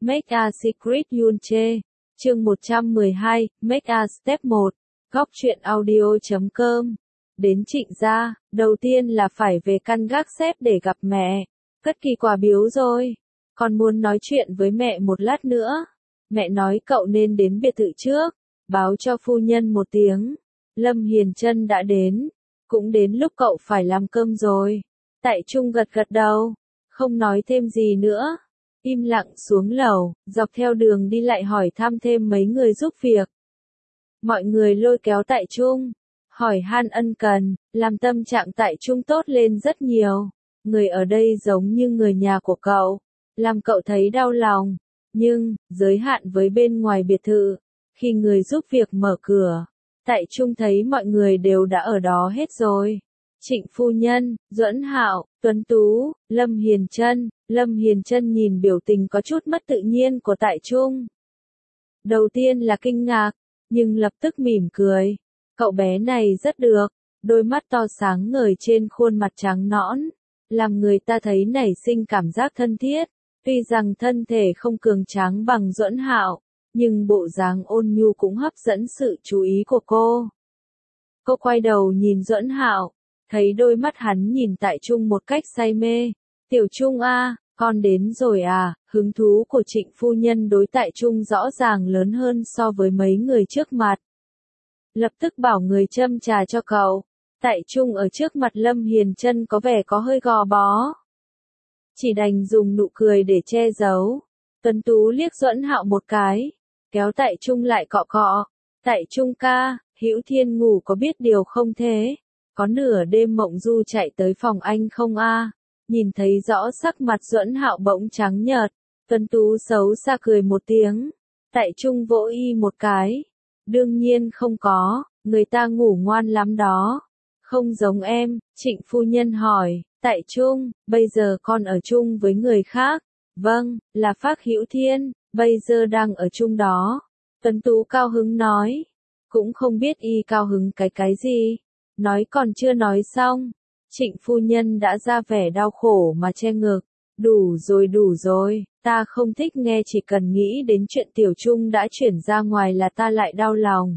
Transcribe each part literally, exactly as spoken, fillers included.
Make a Secret Yunche. Chương một trăm mười hai, Make a Step một. Góc truyện audio chấm com. Đến Trịnh gia, đầu tiên là phải về căn gác xếp để gặp mẹ. Cất kỳ quà biếu rồi. Con muốn nói chuyện với mẹ một lát nữa. Mẹ nói cậu nên đến biệt thự trước, báo cho phu nhân một tiếng. Lâm Hiền Trân đã đến, cũng đến lúc cậu phải làm cơm rồi. Tại Trung gật gật đầu, không nói thêm gì nữa. Im lặng xuống lầu, dọc theo đường đi lại hỏi thăm thêm mấy người giúp việc. Mọi người lôi kéo Tại Trung, hỏi han ân cần, làm tâm trạng Tại Trung tốt lên rất nhiều. Người ở đây giống như người nhà của cậu, làm cậu thấy đau lòng. Nhưng, giới hạn với bên ngoài biệt thự, khi người giúp việc mở cửa, Tại Trung thấy mọi người đều đã ở đó hết rồi. Trịnh phu nhân, Duẫn Hạo, Tuấn Tú, Lâm Hiền Trân. Lâm Hiền Trân nhìn biểu tình có chút mất tự nhiên của Tại Trung. Đầu tiên là kinh ngạc, nhưng lập tức mỉm cười. Cậu bé này rất được, đôi mắt to sáng ngời trên khuôn mặt trắng nõn, làm người ta thấy nảy sinh cảm giác thân thiết. Tuy rằng thân thể không cường tráng bằng Duẫn Hạo, nhưng bộ dáng ôn nhu cũng hấp dẫn sự chú ý của cô. Cô quay đầu nhìn Duẫn Hạo, thấy đôi mắt hắn nhìn Tại Trung một cách say mê. Tiểu Trung a, con đến rồi à? Hứng thú của Trịnh phu nhân đối Tại Trung rõ ràng lớn hơn so với mấy người trước mặt. Lập tức bảo người châm trà cho cậu. Tại Trung ở trước mặt Lâm Hiền Trân có vẻ có hơi gò bó, chỉ đành dùng nụ cười để che giấu. Tuấn Tú liếc Duẫn Hạo một cái, kéo Tại Trung lại cọ cọ. Tại Trung ca, Hữu Thiên ngủ có biết điều không thế? Có nửa đêm mộng du chạy tới phòng anh không a? Nhìn thấy rõ sắc mặt Duẫn Hạo bỗng trắng nhợt, Tuấn Tú xấu xa cười một tiếng. Tại Trung vỗ y một cái. Đương nhiên không có, người ta ngủ ngoan lắm đó. Không giống em, Trịnh phu nhân hỏi. Tại Trung, bây giờ con ở chung với người khác. Vâng, là Phác Hữu Thiên, bây giờ đang ở chung đó. Tuấn Tú cao hứng nói. Cũng không biết y cao hứng cái cái gì. Nói còn chưa nói xong, Trịnh phu nhân đã ra vẻ đau khổ mà che ngực. Đủ rồi đủ rồi, ta không thích nghe, chỉ cần nghĩ đến chuyện Tiểu Trung đã chuyển ra ngoài là ta lại đau lòng.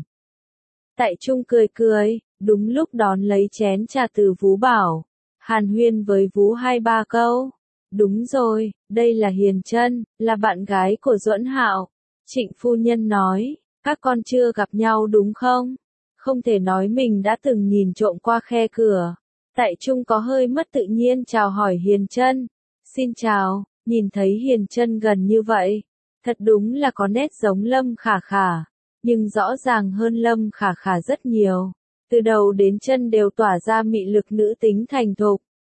Tại Trung cười cười, đúng lúc đón lấy chén trà từ Vú Bảo. Hàn huyên với Vú hai ba câu. Đúng rồi, đây là Hiền Trân, là bạn gái của Duẫn Hạo. Trịnh phu nhân nói, các con chưa gặp nhau đúng không? Không thể nói mình đã từng nhìn trộm qua khe cửa. Tại Trung có hơi mất tự nhiên chào hỏi Hiền Trân. Xin chào, nhìn thấy Hiền Trân gần như vậy. Thật đúng là có nét giống Lâm Khả Khả, nhưng rõ ràng hơn Lâm Khả Khả rất nhiều. Từ đầu đến chân đều tỏa ra mị lực nữ tính thành thục.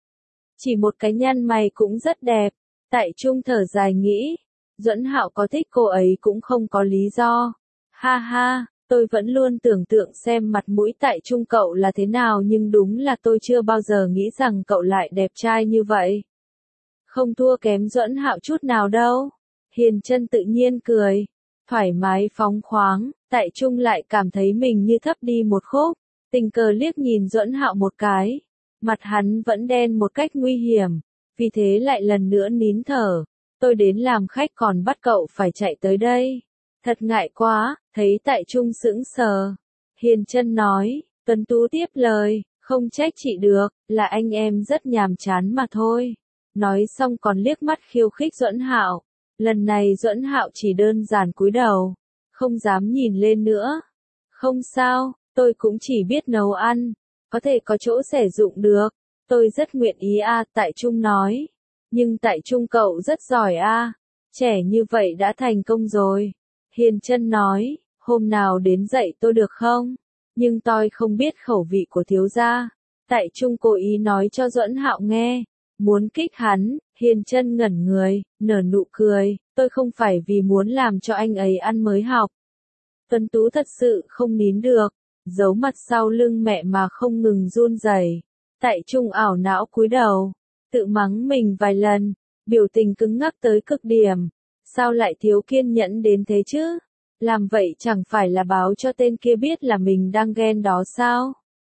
Chỉ một cái nhăn mày cũng rất đẹp. Tại Trung thở dài nghĩ, Duẫn Hạo có thích cô ấy cũng không có lý do. Ha ha, tôi vẫn luôn tưởng tượng xem mặt mũi Tại Trung cậu là thế nào, nhưng đúng là tôi chưa bao giờ nghĩ rằng cậu lại đẹp trai như vậy. Không thua kém Duẫn Hạo chút nào đâu. Hiền Trân tự nhiên cười, thoải mái phóng khoáng. Tại Trung lại cảm thấy mình như thấp đi một khúc. Tình cờ liếc nhìn Duẫn Hạo một cái, mặt hắn vẫn đen một cách nguy hiểm, vì thế lại lần nữa nín thở. Tôi đến làm khách còn bắt cậu phải chạy tới đây. Thật ngại quá. Thấy Tại Trung sững sờ, Hiền Trân nói. Tuấn Tú tiếp lời, không trách chị được, là anh em rất nhàm chán mà thôi. Nói xong còn liếc mắt khiêu khích Duẫn Hạo. Lần này Duẫn Hạo chỉ đơn giản cúi đầu, không dám nhìn lên nữa. Không sao, tôi cũng chỉ biết nấu ăn, có thể có chỗ sử dụng được. Tôi rất nguyện ý a, Tại Trung nói. Nhưng Tại Trung cậu rất giỏi a, trẻ như vậy đã thành công rồi. Hiền Trân nói, hôm nào đến dạy tôi được không? Nhưng tôi không biết khẩu vị của thiếu gia. Tại Trung cố ý nói cho Duẫn Hạo nghe, muốn kích hắn. Hiền Trân ngẩn người, nở nụ cười, tôi không phải vì muốn làm cho anh ấy ăn mới học. Tuấn Tú thật sự không nín được, giấu mặt sau lưng mẹ mà không ngừng run rẩy. Tại Trung ảo não cúi đầu, tự mắng mình vài lần, biểu tình cứng ngắc tới cực điểm. Sao lại thiếu kiên nhẫn đến thế chứ? Làm vậy chẳng phải là báo cho tên kia biết là mình đang ghen đó sao?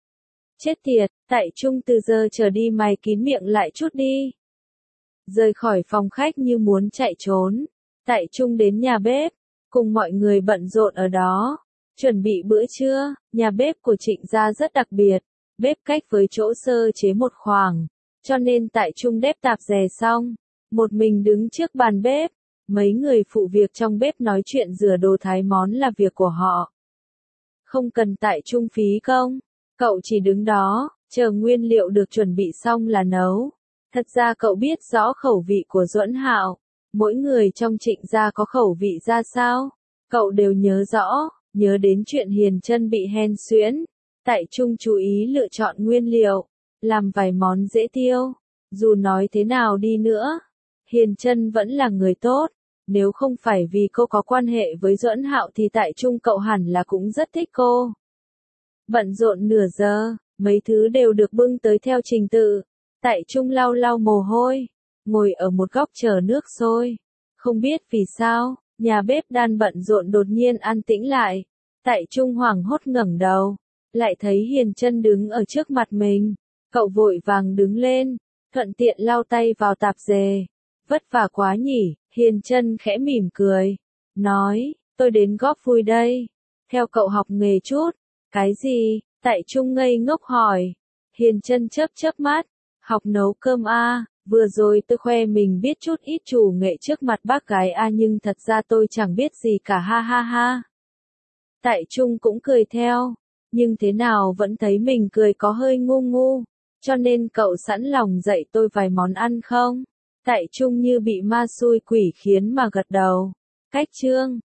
Chết tiệt, Tại Trung từ giờ trở đi mày kín miệng lại chút đi. Rời khỏi phòng khách như muốn chạy trốn. Tại Trung đến nhà bếp, cùng mọi người bận rộn ở đó, chuẩn bị bữa trưa. Nhà bếp của Trịnh gia rất đặc biệt, bếp cách với chỗ sơ chế một khoảng, cho nên Tại Trung đép tạp dề xong, một mình đứng trước bàn bếp, mấy người phụ việc trong bếp nói chuyện rửa đồ thái món là việc của họ. Không cần Tại Trung phí công, cậu chỉ đứng đó, chờ nguyên liệu được chuẩn bị xong là nấu. Thật ra cậu biết rõ khẩu vị của Duẫn Hạo, mỗi người trong Trịnh gia có khẩu vị ra sao, cậu đều nhớ rõ, nhớ đến chuyện Hiền Chân bị hen suyễn. Tại Trung chú ý lựa chọn nguyên liệu, làm vài món dễ tiêu. Dù nói thế nào đi nữa, Hiền Chân vẫn là người tốt, nếu không phải vì cô có quan hệ với Duẫn Hạo thì Tại Trung cậu hẳn là cũng rất thích cô. Bận rộn nửa giờ, mấy thứ đều được bưng tới theo trình tự. Tại Trung lau lau mồ hôi, ngồi ở một góc chờ nước sôi. Không biết vì sao, nhà bếp đang bận rộn đột nhiên an tĩnh lại. Tại Trung hoảng hốt ngẩng đầu, lại thấy Hiền Chân đứng ở trước mặt mình. Cậu vội vàng đứng lên, thuận tiện lau tay vào tạp dề. Vất vả quá nhỉ, Hiền Chân khẽ mỉm cười, nói, tôi đến góp vui đây. Theo cậu học nghề chút. Cái gì? Tại Trung ngây ngốc hỏi. Hiền Chân chớp chớp mắt, học nấu cơm a, vừa rồi tôi khoe mình biết chút ít chủ nghệ trước mặt bác gái a nhưng thật ra tôi chẳng biết gì cả ha ha ha. Tại Trung cũng cười theo, nhưng thế nào vẫn thấy mình cười có hơi ngu ngu, cho nên cậu sẵn lòng dạy tôi vài món ăn không? Tại Trung như bị ma xui quỷ khiến mà gật đầu. Cách chương